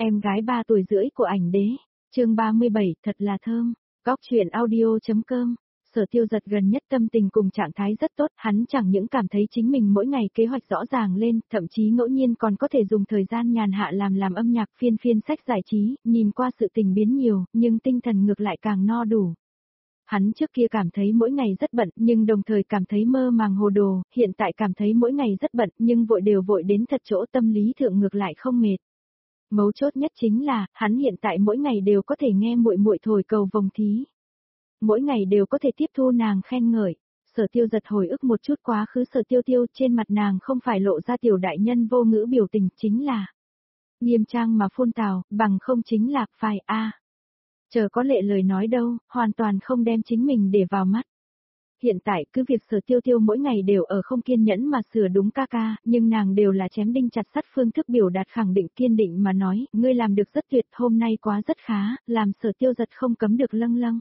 Em gái 3 tuổi rưỡi của ảnh đế, chương 37, thật là thơm, góc truyện audio.com. Sở Tiêu Giật gần nhất tâm tình cùng trạng thái rất tốt, hắn chẳng những cảm thấy chính mình mỗi ngày kế hoạch rõ ràng lên, thậm chí ngẫu nhiên còn có thể dùng thời gian nhàn hạ làm âm nhạc phiên sách giải trí, nhìn qua sự tình biến nhiều, nhưng tinh thần ngược lại càng no đủ. Hắn trước kia cảm thấy mỗi ngày rất bận nhưng đồng thời cảm thấy mơ màng hồ đồ, hiện tại cảm thấy mỗi ngày rất bận nhưng vội đến thật chỗ tâm lý thượng ngược lại không mệt. Mấu chốt nhất chính là, hắn hiện tại mỗi ngày đều có thể nghe muội muội thổi cầu vồng thí. Mỗi ngày đều có thể tiếp thu nàng khen ngợi. Sở Tiêu Giật hồi ức một chút quá khứ Sở Tiêu Tiêu, trên mặt nàng không phải lộ ra tiểu đại nhân vô ngữ biểu tình, chính là nghiêm trang mà phun tào, bằng không chính là phải a. Chờ có lệ lời nói đâu, hoàn toàn không đem chính mình để vào mắt. Hiện tại cứ việc Sở Tiêu Tiêu mỗi ngày đều ở không kiên nhẫn mà sửa đúng ca, nhưng nàng đều là chém đinh chặt sắt phương thức biểu đạt khẳng định kiên định mà nói, ngươi làm được rất tuyệt, hôm nay quá rất khá, làm Sở Tiêu Giật không cấm được lâng lâng.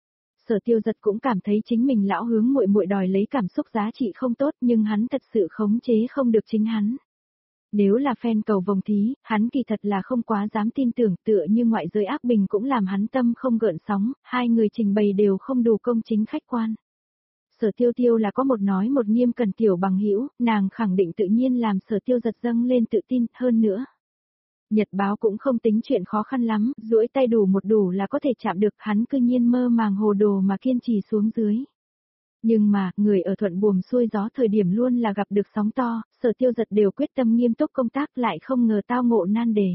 Sở Tiêu Giật cũng cảm thấy chính mình lão hướng muội muội đòi lấy cảm xúc giá trị không tốt, nhưng hắn thật sự khống chế không được chính hắn. Nếu là fan cầu vồng thí, hắn kỳ thật là không quá dám tin tưởng, tựa như ngoại giới ác bình cũng làm hắn tâm không gợn sóng, hai người trình bày đều không đủ công chính khách quan. Sở Tiêu Tiêu là có một nói một nghiêm cẩn tiểu bằng hữu, nàng khẳng định tự nhiên làm Sở Tiêu Giật dâng lên tự tin hơn nữa. Nhật báo cũng không tính chuyện khó khăn lắm, duỗi tay đủ một đủ là có thể chạm được, hắn cư nhiên mơ màng hồ đồ mà kiên trì xuống dưới. Nhưng mà, người ở thuận buồm xuôi gió thời điểm luôn là gặp được sóng to, Sở Tiêu Giật đều quyết tâm nghiêm túc công tác lại không ngờ tao ngộ nan đề.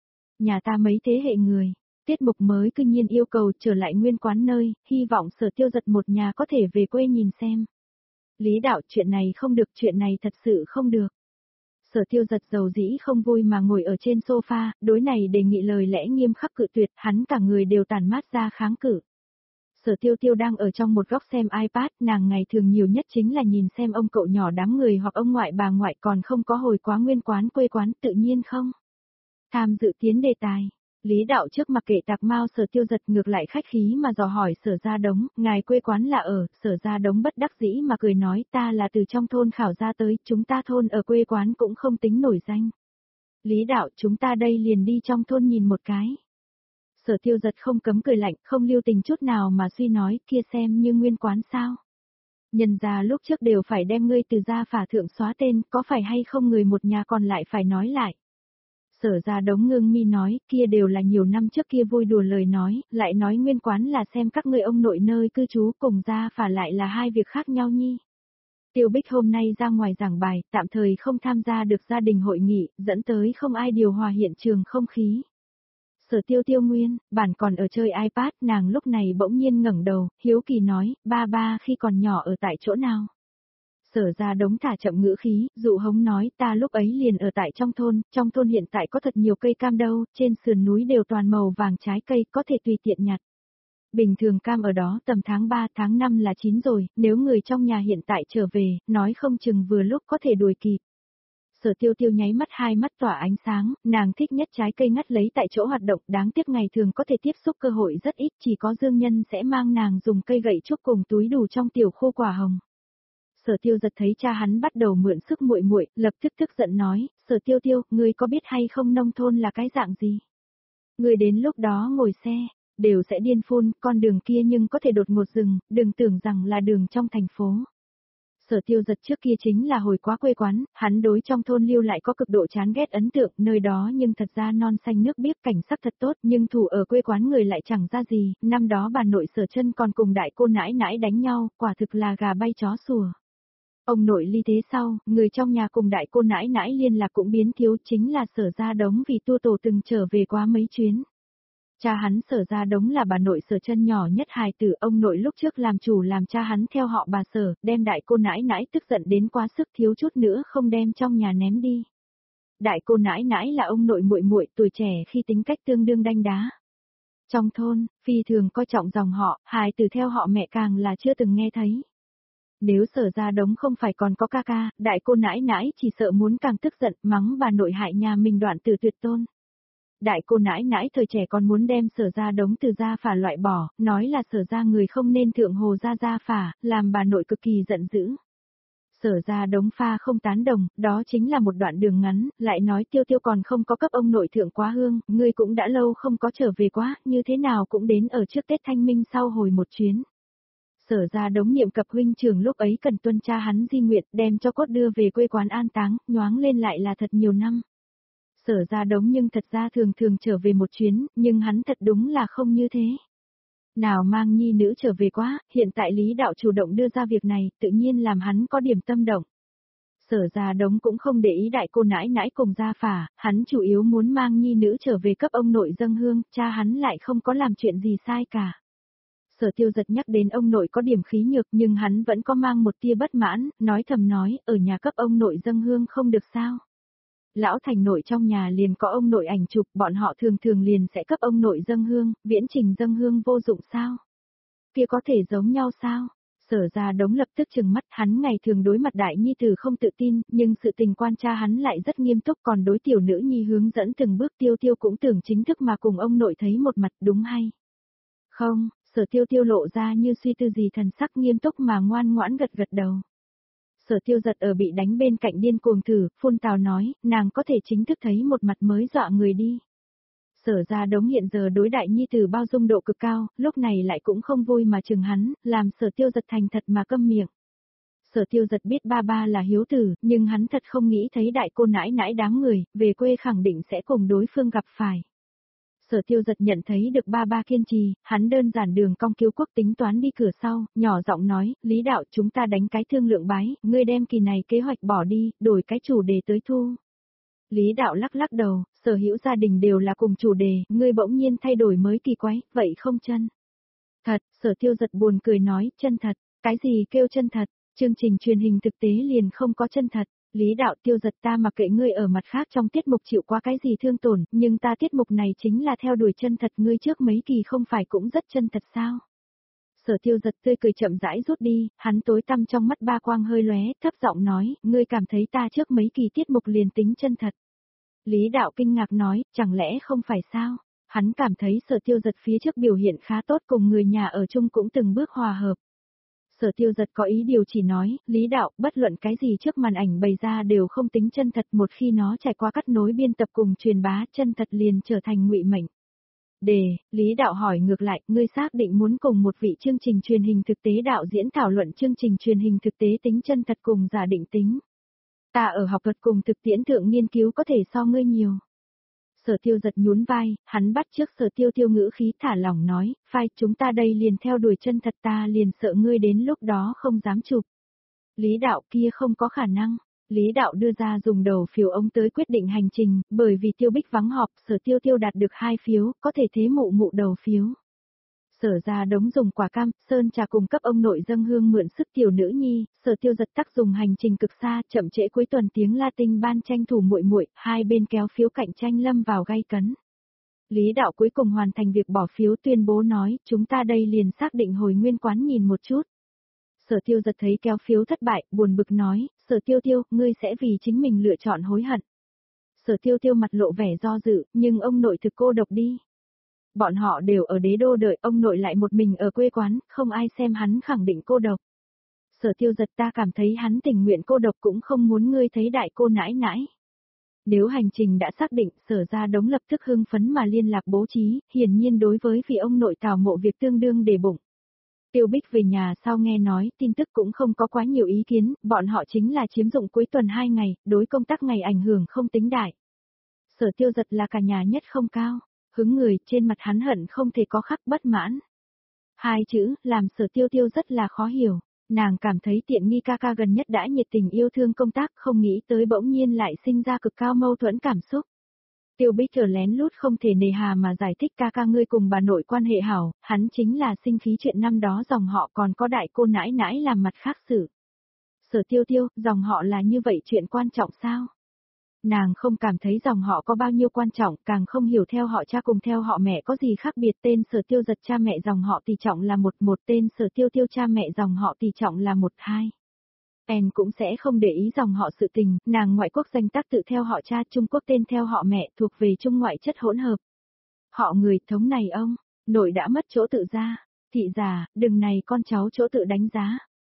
Nhà ta mấy thế hệ người, tiết mục mới cư nhiên yêu cầu trở lại nguyên quán nơi, hy vọng Sở Tiêu Giật một nhà có thể về quê nhìn xem. Lý đạo, chuyện này không được, chuyện này thật sự không được. Sở Tiêu Giật dầu dĩ không vui mà ngồi ở trên sofa, đối này đề nghị lời lẽ nghiêm khắc cự tuyệt, hắn cả người đều tản mát ra kháng cự. Sở Tiêu Tiêu đang ở trong một góc xem iPad, nàng ngày thường nhiều nhất chính là nhìn xem ông cậu nhỏ đám người hoặc ông ngoại bà ngoại, còn không có hồi quá nguyên quán quê quán, tự nhiên không tham dự tiến đề tài. Lý đạo trước mặc kệ tạc mau Sở Tiêu Giật ngược lại khách khí mà dò hỏi Sở Gia Đống, ngài quê quán là ở, Sở Gia Đống bất đắc dĩ mà cười nói, ta là từ trong thôn khảo ra tới, chúng ta thôn ở quê quán cũng không tính nổi danh. Lý đạo, chúng ta đây liền đi trong thôn nhìn một cái. Sở Tiêu Giật không cấm cười lạnh, không lưu tình chút nào mà suy nói, kia xem như nguyên quán sao. Nhân gia lúc trước đều phải đem ngươi từ gia phả thượng xóa tên, có phải hay không người một nhà còn lại phải nói lại. Sở Gia Đống ngưng mi nói, kia đều là nhiều năm trước kia vui đùa lời nói, lại nói nguyên quán là xem các ngươi ông nội nơi cư trú cùng gia phả lại là hai việc khác nhau nhi. Tiêu Bích hôm nay ra ngoài giảng bài, tạm thời không tham gia được gia đình hội nghị, dẫn tới không ai điều hòa hiện trường không khí. Sở Tiêu Tiêu nguyên, bản còn ở chơi iPad, nàng lúc này bỗng nhiên ngẩng đầu, hiếu kỳ nói, ba khi còn nhỏ ở tại chỗ nào. Sở Gia Đống thả chậm ngữ khí, dụ hống nói, ta lúc ấy liền ở tại trong thôn hiện tại có thật nhiều cây cam đâu, trên sườn núi đều toàn màu vàng trái cây, có thể tùy tiện nhặt. Bình thường cam ở đó tầm tháng 3, tháng 5 là chín rồi, nếu người trong nhà hiện tại trở về, nói không chừng vừa lúc có thể đuổi kịp. Sở Tiêu Tiêu nháy mắt, hai mắt tỏa ánh sáng, nàng thích nhất trái cây ngắt lấy tại chỗ hoạt động, đáng tiếc ngày thường có thể tiếp xúc cơ hội rất ít, chỉ có dương nhân sẽ mang nàng dùng cây gậy trúc cùng túi đủ trong tiểu khô quả hồng. Sở Tiêu Giật thấy cha hắn bắt đầu mượn sức muội muội, lập tức tức giận nói, Sở Tiêu Tiêu, ngươi có biết hay không nông thôn là cái dạng gì? Ngươi đến lúc đó ngồi xe, đều sẽ điên phun, con đường kia nhưng có thể đột ngột dừng, đừng tưởng rằng là đường trong thành phố. Sở Tiêu Giật trước kia chính là hồi quá quê quán, hắn đối trong thôn lưu lại có cực độ chán ghét ấn tượng, nơi đó nhưng thật ra non xanh nước biếc cảnh sắc thật tốt, nhưng thủ ở quê quán người lại chẳng ra gì, năm đó bà nội Sở Chân còn cùng đại cô nãi nãi đánh nhau, quả thực là gà bay chó sủa. Ông nội ly thế sau, người trong nhà cùng đại cô nãi nãi liên lạc cũng biến thiếu, chính là Sở Gia Đống vì tua tổ từng trở về quá mấy chuyến. Cha hắn Sở Gia Đống là bà nội Sở Chân nhỏ nhất hài tử, ông nội lúc trước làm chủ làm cha hắn theo họ bà Sở, đem đại cô nãi nãi tức giận đến quá sức, thiếu chút nữa không đem trong nhà ném đi. Đại cô nãi nãi là ông nội muội muội, tuổi trẻ khi tính cách tương đương đanh đá. Trong thôn, phi thường coi trọng dòng họ, hài tử theo họ mẹ càng là chưa từng nghe thấy. Nếu Sở Gia Đống không phải còn có ca, đại cô nãi nãi chỉ sợ muốn càng tức giận, mắng bà nội hại nhà mình đoạn tử tuyệt tôn. Đại cô nãi nãi thời trẻ còn muốn đem Sở Gia Đống từ gia phả loại bỏ, nói là Sở Gia người không nên thượng hồ gia phả, làm bà nội cực kỳ giận dữ. Sở Gia Đống pha không tán đồng, đó chính là một đoạn đường ngắn, lại nói Tiêu Tiêu còn không có cấp ông nội thượng quá hương, ngươi cũng đã lâu không có trở về quá, như thế nào cũng đến ở trước Tết Thanh Minh sau hồi một chuyến. Sở Gia Đống niệm cập huynh trưởng lúc ấy cần tuân tra hắn di nguyện, đem cho cốt đưa về quê quán an táng, nhoáng lên lại là thật nhiều năm. Sở Gia Đống nhưng thật ra thường thường trở về một chuyến, nhưng hắn thật đúng là không như thế. Nào mang nhi nữ trở về quá, hiện tại Lý Đạo chủ động đưa ra việc này, tự nhiên làm hắn có điểm tâm động. Sở Gia Đống cũng không để ý đại cô nãi nãi cùng gia phả, hắn chủ yếu muốn mang nhi nữ trở về cấp ông nội dâng hương, cha hắn lại không có làm chuyện gì sai cả. Sở Tiêu Giật nhắc đến ông nội có điểm khí nhược nhưng hắn vẫn có mang một tia bất mãn, nói thầm nói, ở nhà cấp ông nội dâng hương không được sao. Lão thành nội trong nhà liền có ông nội ảnh chụp, bọn họ thường thường liền sẽ cấp ông nội dâng hương, viễn trình dâng hương vô dụng sao? Kia có thể giống nhau sao? Sở Gia Đống lập tức trừng mắt, hắn ngày thường đối mặt đại nhi tử không tự tin, nhưng sự tình quan cha hắn lại rất nghiêm túc, còn đối tiểu nữ nhi hướng dẫn từng bước Tiêu Tiêu cũng tưởng chính thức mà cùng ông nội thấy một mặt, đúng hay? Không, Sở Tiêu Tiêu lộ ra như suy tư gì, thần sắc nghiêm túc mà ngoan ngoãn gật gật đầu. Sở Tiêu Giật ở bị đánh bên cạnh điên cuồng thử, phun tào nói, nàng có thể chính thức thấy một mặt mới dọa người đi. Sở Gia Đống hiện giờ đối đại nhi tử bao dung độ cực cao, lúc này lại cũng không vui mà chừng hắn, làm Sở Tiêu Giật thành thật mà câm miệng. Sở Tiêu Giật biết ba ba là hiếu tử, nhưng hắn thật không nghĩ thấy đại cô nãi nãi đáng người, về quê khẳng định sẽ cùng đối phương gặp phải. Sở Tiêu Giật nhận thấy được ba ba kiên trì, hắn đơn giản đường cong cứu quốc tính toán đi cửa sau, nhỏ giọng nói, Lý Đạo chúng ta đánh cái thương lượng bái, ngươi đem kỳ này kế hoạch bỏ đi, đổi cái chủ đề tới thu. Lý Đạo lắc lắc đầu, sở hữu gia đình đều là cùng chủ đề, ngươi bỗng nhiên thay đổi mới kỳ quái, vậy không chân. Thật, Sở Tiêu Giật buồn cười nói, chân thật, cái gì kêu chân thật, chương trình truyền hình thực tế liền không có chân thật. Lý Đạo Tiêu Giật ta mặc kệ ngươi ở mặt khác trong tiết mục chịu qua cái gì thương tổn, nhưng ta tiết mục này chính là theo đuổi chân thật, ngươi trước mấy kỳ không phải cũng rất chân thật sao? Sở Tiêu Giật tươi cười chậm rãi rút đi, hắn tối tăm trong mắt ba quang hơi lóe, thấp giọng nói, ngươi cảm thấy ta trước mấy kỳ tiết mục liền tính chân thật. Lý Đạo kinh ngạc nói, chẳng lẽ không phải sao? Hắn cảm thấy Sở Tiêu Giật phía trước biểu hiện khá tốt cùng người nhà ở chung cũng từng bước hòa hợp. Sở Tiêu Giật có ý điều chỉ nói, Lý Đạo, bất luận cái gì trước màn ảnh bày ra đều không tính chân thật, một khi nó trải qua cắt nối biên tập cùng truyền bá, chân thật liền trở thành ngụy mệnh. Lý Đạo hỏi ngược lại, ngươi xác định muốn cùng một vị chương trình truyền hình thực tế đạo diễn thảo luận chương trình truyền hình thực tế tính chân thật cùng giả định tính. Ta ở học thuật cùng thực tiễn thượng nghiên cứu có thể so ngươi nhiều. Sở Tiêu Giật nhún vai, hắn bắt trước Sở Tiêu Tiêu ngữ khí thả lỏng nói, phai chúng ta đây liền theo đuổi chân thật, ta liền sợ ngươi đến lúc đó không dám chụp. Lý Đạo kia không có khả năng. Lý Đạo đưa ra dùng đầu phiếu ống tới quyết định hành trình, bởi vì Tiêu Bích vắng họp, Sở Tiêu Tiêu đạt được 2 phiếu, có thể thế mụ mụ đầu phiếu. Sở Gia Đống dùng quả cam, sơn trà cùng cấp ông nội dâng hương mượn sức tiểu nữ nhi, Sở Tiêu Giật tác dùng hành trình cực xa, chậm trễ cuối tuần tiếng Latin ban tranh thủ muội muội, hai bên kéo phiếu cạnh tranh lâm vào gay cấn. Lý Đạo cuối cùng hoàn thành việc bỏ phiếu, tuyên bố nói, chúng ta đây liền xác định hồi nguyên quán nhìn một chút. Sở Tiêu Giật thấy kéo phiếu thất bại, buồn bực nói, Sở Tiêu Tiêu, ngươi sẽ vì chính mình lựa chọn hối hận. Sở Tiêu Tiêu mặt lộ vẻ do dự, nhưng ông nội thực cô độc đi. Bọn họ đều ở đế đô đợi, ông nội lại một mình ở quê quán, không ai xem hắn khẳng định cô độc. Sở Tiêu Giật ta cảm thấy hắn tình nguyện cô độc cũng không muốn ngươi thấy đại cô nãi nãi. Nếu hành trình đã xác định, Sở Gia Đống lập tức hưng phấn mà liên lạc bố trí, hiển nhiên đối với vị ông nội tào mộ việc tương đương để bụng. Tiêu Bích về nhà sau nghe nói, tin tức cũng không có quá nhiều ý kiến, bọn họ chính là chiếm dụng cuối tuần 2 ngày, đối công tác ngày ảnh hưởng không tính đại. Sở Tiêu Giật là cả nhà nhất không cao, hứng người, trên mặt hắn hận không thể có khắc bất mãn. Hai chữ, làm Sở Tiêu Tiêu rất là khó hiểu, nàng cảm thấy tiện nghi ca ca gần nhất đã nhiệt tình yêu thương công tác, không nghĩ tới bỗng nhiên lại sinh ra cực cao mâu thuẫn cảm xúc. Tiêu Bích trở lén lút không thể nề hà mà giải thích ca ca ngươi cùng bà nội quan hệ hảo, hắn chính là sinh khí chuyện năm đó dòng họ còn có đại cô nãi nãi làm mặt khác xử. Sở Tiêu Tiêu, dòng họ là như vậy chuyện quan trọng sao? Nàng không cảm thấy dòng họ có bao nhiêu quan trọng, càng không hiểu theo họ cha cùng theo họ mẹ có gì khác biệt. Tên Sở Tiêu Giật cha mẹ dòng họ tỷ trọng là 1, tên Sở Tiêu Tiêu cha mẹ dòng họ tỷ trọng là 1, 2. En cũng sẽ không để ý dòng họ sự tình, nàng ngoại quốc danh tác tự theo họ cha, Trung Quốc tên theo họ mẹ, thuộc về trung ngoại chất hỗn hợp. Họ người thống này ông, nội đã mất chỗ tự ra, thị già, đừng này con cháu chỗ tự đánh giá.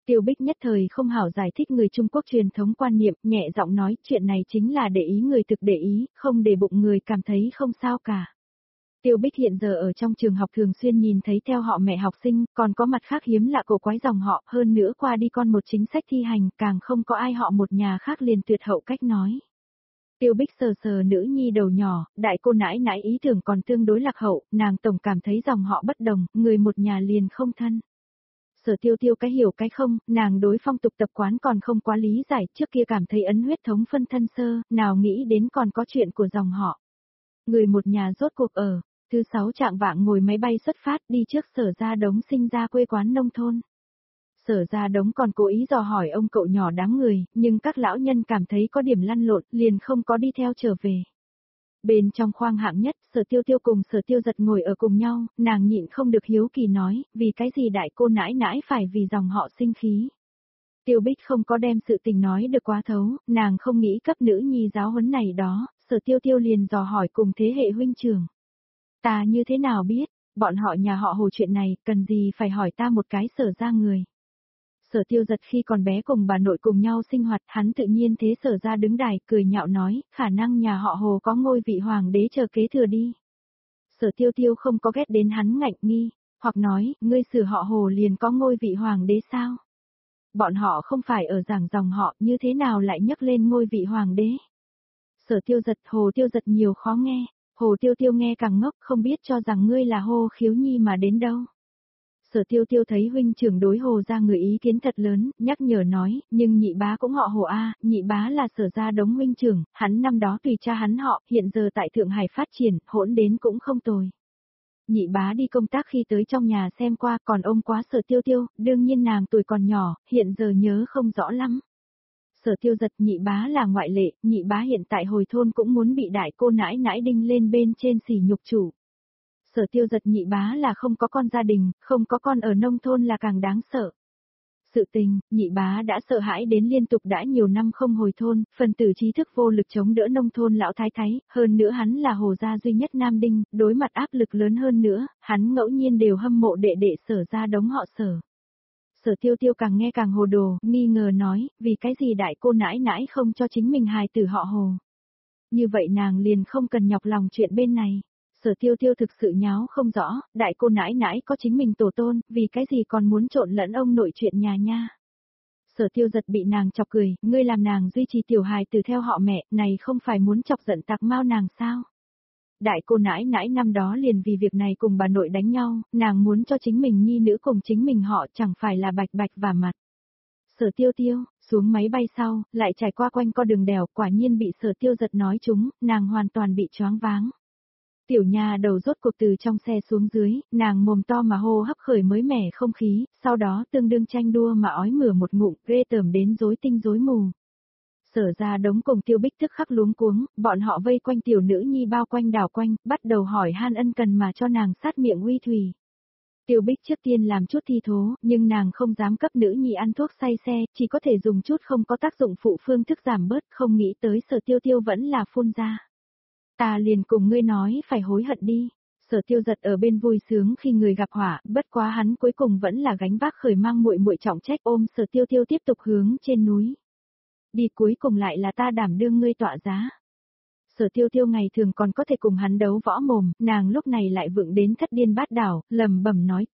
Tiêu Bích nhất thời không hảo giải thích người Trung Quốc truyền thống quan niệm, nhẹ giọng nói chuyện này chính là để ý người thực để ý, không để bụng người cảm thấy không sao cả. Tiêu Bích hiện giờ ở trong trường học thường xuyên nhìn thấy theo họ mẹ học sinh, còn có mặt khác hiếm lạ cổ quái dòng họ, hơn nữa qua đi con một chính sách thi hành, càng không có ai họ một nhà khác liền tuyệt hậu cách nói. Tiêu Bích sờ sờ nữ nhi đầu nhỏ, đại cô nãi nãi ý tưởng còn tương đối lạc hậu, nàng tổng cảm thấy dòng họ bất đồng, người một nhà liền không thân. Sở Tiêu Tiêu cái hiểu cái không, nàng đối phong tục tập quán còn không quá lý giải, trước kia cảm thấy ấn huyết thống phân thân sơ, nào nghĩ đến còn có chuyện của dòng họ. Người một nhà rốt cuộc ở, thứ 6 trạng vạng ngồi máy bay xuất phát đi trước Sở Gia Đống sinh ra quê quán nông thôn. Sở Gia Đống còn cố ý dò hỏi ông cậu nhỏ đám người, nhưng các lão nhân cảm thấy có điểm lăn lộn, liền không có đi theo trở về. Bên trong khoang hạng nhất, Sở Tiêu Tiêu cùng Sở Tiêu Giật ngồi ở cùng nhau, nàng nhịn không được hiếu kỳ nói, vì cái gì đại cô nãi nãi phải vì dòng họ sinh khí. Tiêu Bích không có đem sự tình nói được quá thấu, nàng không nghĩ cấp nữ nhi giáo huấn này đó, Sở Tiêu Tiêu liền dò hỏi cùng thế hệ huynh trưởng. Ta như thế nào biết, bọn họ nhà họ Hồ chuyện này, cần gì phải hỏi ta một cái Sở ra người. Sở Tiêu Giật khi còn bé cùng bà nội cùng nhau sinh hoạt, hắn tự nhiên thế Sở ra đứng đài, cười nhạo nói, khả năng nhà họ Hồ có ngôi vị hoàng đế chờ kế thừa đi. Sở Tiêu Tiêu không có ghét đến hắn ngạnh nghi, hoặc nói, ngươi Sử họ Hồ liền có ngôi vị hoàng đế sao? Bọn họ không phải ở giảng dòng họ, như thế nào lại nhấc lên ngôi vị hoàng đế? Sở Tiêu Giật, Hồ Tiêu Giật nhiều khó nghe, Hồ Tiêu Tiêu nghe càng ngốc, không biết cho rằng ngươi là Hồ Khiếu Nhi mà đến đâu. Sở Tiêu Tiêu thấy huynh trưởng đối Hồ ra người ý kiến thật lớn, nhắc nhở nói, nhưng nhị bá cũng họ Hồ A, nhị bá là Sở Gia Đống huynh trưởng, hắn năm đó tùy cha hắn họ, hiện giờ tại Thượng Hải phát triển, hỗn đến cũng không tồi. Nhị bá đi công tác khi tới trong nhà xem qua, còn ông quá Sở Tiêu Tiêu, đương nhiên nàng tuổi còn nhỏ, hiện giờ nhớ không rõ lắm. Sở Tiêu Giật, nhị bá là ngoại lệ, nhị bá hiện tại hồi thôn cũng muốn bị đại cô nãi nãi đinh lên bên trên sỉ nhục chủ. Sở Tiêu Giật, nhị bá là không có con gia đình, không có con ở nông thôn là càng đáng sợ. Sự tình, nhị bá đã sợ hãi đến liên tục đã nhiều năm không hồi thôn, phần tử trí thức vô lực chống đỡ nông thôn lão thái thái, hơn nữa hắn là Hồ gia duy nhất nam đinh, đối mặt áp lực lớn hơn nữa, hắn ngẫu nhiên đều hâm mộ đệ đệ Sở Gia Đống họ Sở. Sở Tiêu Tiêu càng nghe càng hồ đồ, nghi ngờ nói, vì cái gì đại cô nãi nãi không cho chính mình hài tử họ Hồ. Như vậy nàng liền không cần nhọc lòng chuyện bên này. Sở Tiêu Tiêu thực sự nháo không rõ, đại cô nãi nãi có chính mình tổ tôn, vì cái gì còn muốn trộn lẫn ông nội chuyện nhà nha. Sở Tiêu Giật bị nàng chọc cười, ngươi làm nàng duy trì tiểu hài từ theo họ mẹ, này không phải muốn chọc giận tạc mau nàng sao? Đại cô nãi nãi năm đó liền vì việc này cùng bà nội đánh nhau, nàng muốn cho chính mình nhi nữ cùng chính mình họ chẳng phải là bạch bạch và mặt. Sở Tiêu Tiêu, xuống máy bay sau, lại trải qua quanh co đường đèo, quả nhiên bị Sở Tiêu Giật nói trúng, nàng hoàn toàn bị choáng váng. Tiểu nha đầu rốt cuộc từ trong xe xuống dưới, nàng mồm to mà hô hấp khởi mới mẻ không khí, sau đó tương đương tranh đua mà ói mửa một ngụm, ghê tởm đến rối tinh rối mù. Sở Gia Đống cùng Tiêu Bích tức khắc luống cuống, bọn họ vây quanh tiểu nữ nhi bao quanh đảo quanh, bắt đầu hỏi han ân cần mà cho nàng sát miệng uy thủy. Tiêu Bích trước tiên làm chút thi thố, nhưng nàng không dám cấp nữ nhi ăn thuốc say xe, chỉ có thể dùng chút không có tác dụng phụ phương thức giảm bớt, không nghĩ tới Sở Tiêu Tiêu vẫn là phun ra. Ta liền cùng ngươi nói phải hối hận đi. Sở Tiêu Giật ở bên vui sướng khi người gặp họa, bất quá hắn cuối cùng vẫn là gánh vác khởi mang muội muội trọng trách ôm Sở Tiêu Tiêu tiếp tục hướng trên núi. Đi cuối cùng lại là ta đảm đương ngươi tọa giá. Sở Tiêu Tiêu ngày thường còn có thể cùng hắn đấu võ mồm, nàng lúc này lại vượng đến thất điên bát đảo, lầm bẩm nói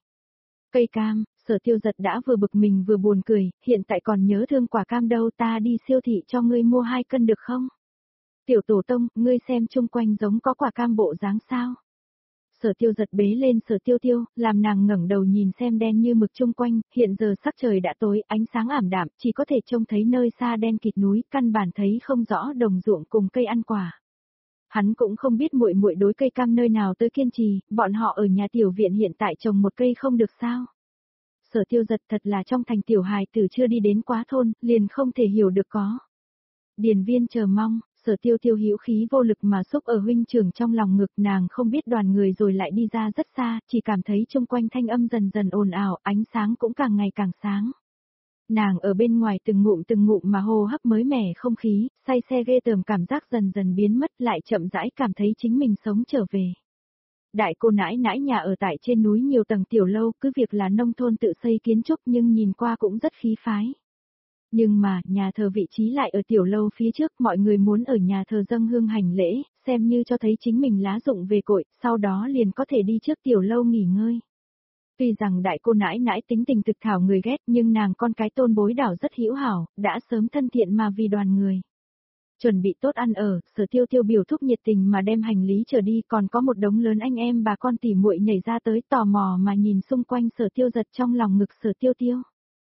cây cam. Sở Tiêu Giật đã vừa bực mình vừa buồn cười, hiện tại còn nhớ thương quả cam đâu, ta đi siêu thị cho ngươi mua 2 cân được không? Tiểu tổ tông, ngươi xem chung quanh giống có quả cam bộ dáng sao? Sở Tiêu Giật bế lên Sở Tiêu Tiêu, làm nàng ngẩng đầu nhìn xem đen như mực chung quanh, hiện giờ sắc trời đã tối, ánh sáng ảm đạm, chỉ có thể trông thấy nơi xa đen kịt núi, căn bản thấy không rõ đồng ruộng cùng cây ăn quả. Hắn cũng không biết muội muội đối cây cam nơi nào tới kiên trì, bọn họ ở nhà tiểu viện hiện tại trồng một cây không được sao? Sở Tiêu Giật thật là trong thành tiểu hài tử chưa đi đến quá thôn, liền không thể hiểu được có. Điền Viên chờ mong. Sở Tiêu Tiêu hữu khí vô lực mà xúc ở huynh trưởng trong lòng ngực, nàng không biết đoàn người rồi lại đi ra rất xa, chỉ cảm thấy chung quanh thanh âm dần dần ồn ào, ánh sáng cũng càng ngày càng sáng. Nàng ở bên ngoài từng ngụm mà hô hấp mới mẻ không khí, say xe ghê tởm cảm giác dần dần biến mất, lại chậm rãi cảm thấy chính mình sống trở về. Đại cô nãi nãi nhà ở tại trên núi nhiều tầng tiểu lâu, cứ việc là nông thôn tự xây kiến trúc nhưng nhìn qua cũng rất khí phái. Nhưng mà, nhà thờ vị trí lại ở tiểu lâu phía trước, mọi người muốn ở nhà thờ dâng hương hành lễ, xem như cho thấy chính mình lá dụng về cội, sau đó liền có thể đi trước tiểu lâu nghỉ ngơi. Tuy rằng đại cô nãi nãi tính tình thực thảo người ghét nhưng nàng con cái tôn bối đảo rất hữu hảo, đã sớm thân thiện mà vì đoàn người. Chuẩn bị tốt ăn ở, Sở Tiêu Tiêu biểu thúc nhiệt tình mà đem hành lý trở đi, còn có một đống lớn anh em bà con tỉ muội nhảy ra tới tò mò mà nhìn xung quanh Sở Tiêu giật trong lòng ngực Sở Tiêu Tiêu.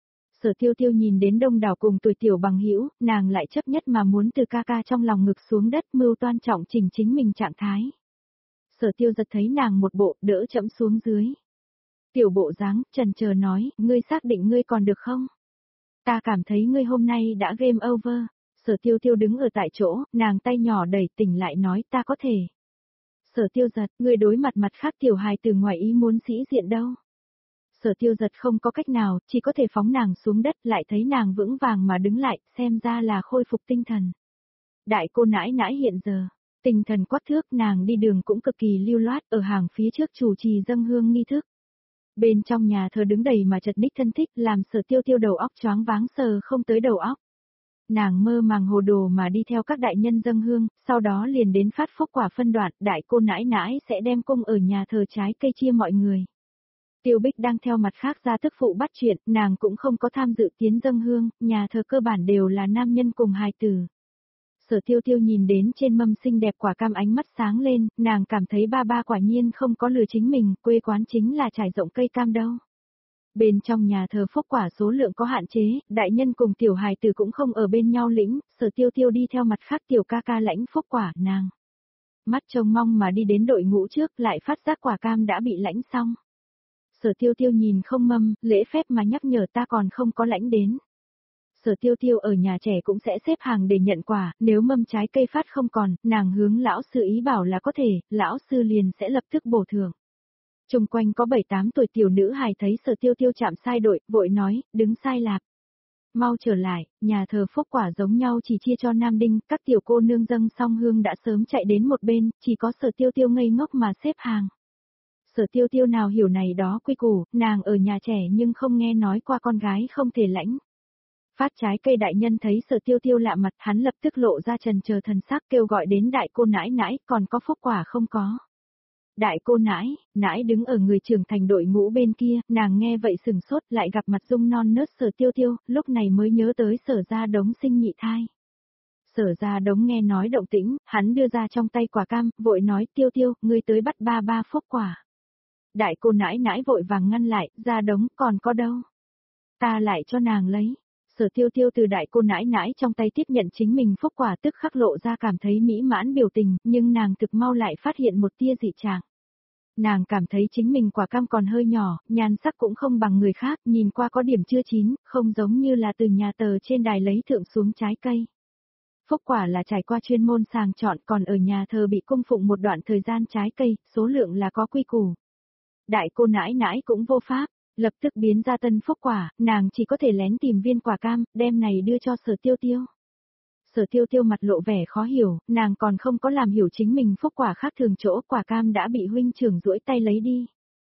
Sở Tiêu Tiêu nhìn đến đông đảo cùng tuổi tiểu bằng hữu, nàng lại chấp nhất mà muốn từ ca ca trong lòng ngực xuống đất mưu toan trọng chỉnh chính mình trạng thái. Sở Tiêu giật thấy nàng một bộ đỡ chẫm xuống dưới. Tiểu bộ dáng, chần chờ nói, ngươi xác định ngươi còn được không? Ta cảm thấy ngươi hôm nay đã game over. Sở Tiêu Tiêu đứng ở tại chỗ, nàng tay nhỏ đẩy tỉnh lại nói ta có thể. Sở Tiêu giật, ngươi đối mặt mặt khác tiểu hài từ ngoài ý muốn sĩ diện đâu. Sở Tiêu giật không có cách nào, chỉ có thể phóng nàng xuống đất, lại thấy nàng vững vàng mà đứng lại, xem ra là khôi phục tinh thần. Đại cô nãi nãi hiện giờ, tinh thần quắc thước, nàng đi đường cũng cực kỳ lưu loát, ở hàng phía trước chủ trì dâng hương nghi thức. Bên trong nhà thờ đứng đầy mà chật ních thân thích, làm Sở Tiêu Tiêu đầu óc choáng váng sờ không tới đầu óc. Nàng mơ màng hồ đồ mà đi theo các đại nhân dâng hương, sau đó liền đến phát phúc quả phân đoạn, đại cô nãi nãi sẽ đem cung ở nhà thờ trái cây chia mọi người. Tiêu Bích đang theo mặt khác ra tức phụ bắt chuyện, nàng cũng không có tham dự tiến dâng hương, nhà thờ cơ bản đều là nam nhân cùng hài tử. Sở Tiêu Tiêu nhìn đến trên mâm xinh đẹp quả cam ánh mắt sáng lên, nàng cảm thấy ba ba quả nhiên không có lừa chính mình, quê quán chính là trải rộng cây cam đâu. Bên trong nhà thờ phúc quả số lượng có hạn chế, đại nhân cùng tiểu hài tử cũng không ở bên nhau lĩnh, Sở Tiêu Tiêu đi theo mặt khác tiểu ca ca lãnh phúc quả, nàng. Mắt trông mong mà đi đến đội ngũ trước lại phát giác quả cam đã bị lãnh xong. Sở Tiêu Tiêu nhìn không mâm, lễ phép mà nhắc nhở ta còn không có lãnh đến. Sở Tiêu Tiêu ở nhà trẻ cũng sẽ xếp hàng để nhận quà, nếu mâm trái cây phát không còn, nàng hướng lão sư ý bảo là có thể, lão sư liền sẽ lập tức bổ thưởng. Trung quanh có 7-8 tuổi tiểu nữ hài thấy Sở Tiêu Tiêu chạm sai đội, vội nói, đứng sai lạc. Mau trở lại, nhà thờ phúc quả giống nhau chỉ chia cho nam đinh, các tiểu cô nương dâng xong hương đã sớm chạy đến một bên, chỉ có Sở Tiêu Tiêu ngây ngốc mà xếp hàng. Sở Tiêu Tiêu nào hiểu này đó quy củ, nàng ở nhà trẻ nhưng không nghe nói qua con gái không thể lãnh. Phát trái cây đại nhân thấy Sở Tiêu Tiêu lạ mặt, hắn lập tức lộ ra trần chờ thần sắc kêu gọi đến đại cô nãi nãi, còn có phúc quả không có. Đại cô nãi, nãi đứng ở người trưởng thành đội ngũ bên kia, nàng nghe vậy sừng sốt lại gặp mặt dung non nớt Sở Tiêu Tiêu, lúc này mới nhớ tới Sở Gia Đống sinh nhị thai. Sở Gia Đống nghe nói động tĩnh, hắn đưa ra trong tay quả cam, vội nói Tiêu Tiêu, ngươi tới bắt ba ba phúc quả. Đại cô nãi nãi vội vàng ngăn lại, Gia Đống còn có đâu. Ta lại cho nàng lấy. Sở Tiêu Tiêu từ đại cô nãi nãi trong tay tiếp nhận chính mình phúc quả tức khắc lộ ra cảm thấy mỹ mãn biểu tình, nhưng nàng thực mau lại phát hiện một tia dị trạng. Nàng cảm thấy chính mình quả cam còn hơi nhỏ, nhan sắc cũng không bằng người khác, nhìn qua có điểm chưa chín, không giống như là từ nhà tờ trên đài lấy thượng xuống trái cây. Phúc quả là trải qua chuyên môn sàng chọn, còn ở nhà thờ bị cung phụng một đoạn thời gian trái cây, số lượng là có quy củ. Đại cô nãi nãi cũng vô pháp, lập tức biến ra tân phúc quả, nàng chỉ có thể lén tìm viên quả cam, đem này đưa cho Sở Tiêu Tiêu. Sở Tiêu Tiêu mặt lộ vẻ khó hiểu, nàng còn không có làm hiểu chính mình phúc quả khác thường chỗ, quả cam đã bị huynh trưởng duỗi tay lấy đi.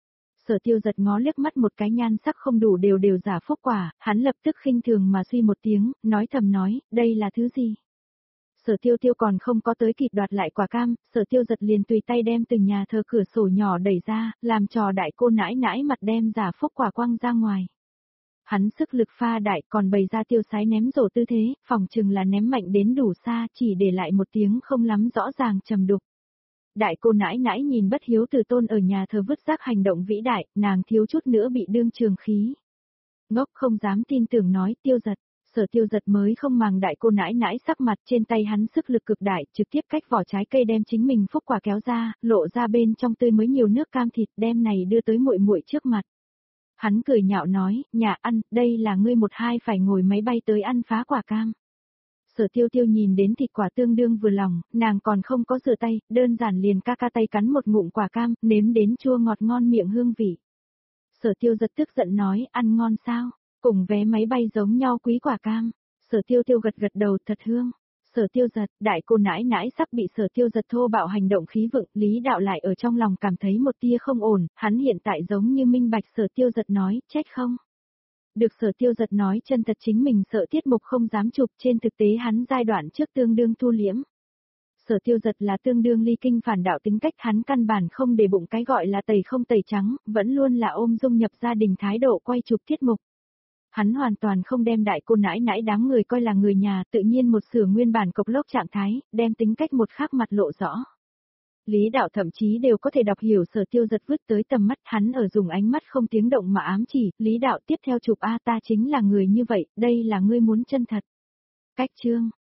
Sở Tiêu giật ngó liếc mắt một cái nhan sắc không đủ đều giả phúc quả, hắn lập tức khinh thường mà suy một tiếng, nói thầm nói, đây là thứ gì? Sở Tiêu Tiêu còn không có tới kịp đoạt lại quả cam, Sở Tiêu giật liền tùy tay đem từ nhà thờ cửa sổ nhỏ đẩy ra, làm trò đại cô nãi nãi mặt đem giả phúc quả quăng ra ngoài. Hắn sức lực pha đại còn bày ra tiêu sái ném rổ tư thế, phòng chừng là ném mạnh đến đủ xa, chỉ để lại một tiếng không lắm rõ ràng trầm đục. Đại cô nãi nãi nhìn bất hiếu từ tôn ở nhà thờ vứt rác hành động vĩ đại, nàng thiếu chút nữa bị đương trường khí. Ngốc không dám tin tưởng nói Tiêu giật. Sở Tiêu giật mới không màng đại cô nãi nãi sắc mặt, trên tay hắn sức lực cực đại, trực tiếp cách vỏ trái cây đem chính mình phúc quả kéo ra, lộ ra bên trong tươi mới nhiều nước cam thịt, đem này đưa tới muội muội trước mặt. Hắn cười nhạo nói, nhà ăn, đây là ngươi một hai phải ngồi máy bay tới ăn phá quả cam. Sở Tiêu Tiêu nhìn đến thịt quả tương đương vừa lòng, nàng còn không có rửa tay, đơn giản liền ca tay cắn một ngụm quả cam, nếm đến chua ngọt ngon miệng hương vị. Sở Tiêu giật tức giận nói, ăn ngon sao? Cùng vé máy bay giống nhau quý quả cam. Sở Tiêu Tiêu gật gật đầu thật hương. Sở Tiêu Giật, đại cô nãi nãi sắp bị Sở Tiêu Giật thô bạo hành động khí vựng, Lý Đạo lại ở trong lòng cảm thấy một tia không ổn, hắn hiện tại giống như minh bạch Sở Tiêu Giật nói, trách không? Được Sở Tiêu Giật nói chân thật chính mình sợ tiết mục không dám chụp, trên thực tế hắn giai đoạn trước tương đương thu liễm. Sở Tiêu Giật là tương đương ly kinh phản đạo tính cách, hắn căn bản không để bụng cái gọi là tẩy không tẩy trắng, vẫn luôn là ôm dung nhập gia đình thái độ quay chụp tiết mục. Hắn hoàn toàn không đem đại cô nãi nãi đám người coi là người nhà, tự nhiên một sửa nguyên bản cộc lốc trạng thái, đem tính cách một khác mặt lộ rõ. Lý Đạo thậm chí đều có thể đọc hiểu Sở Tiêu Giật vứt tới tầm mắt, hắn ở dùng ánh mắt không tiếng động mà ám chỉ, Lý Đạo tiếp theo chụp ta chính là người như vậy, đây là ngươi muốn chân thật. Cách chương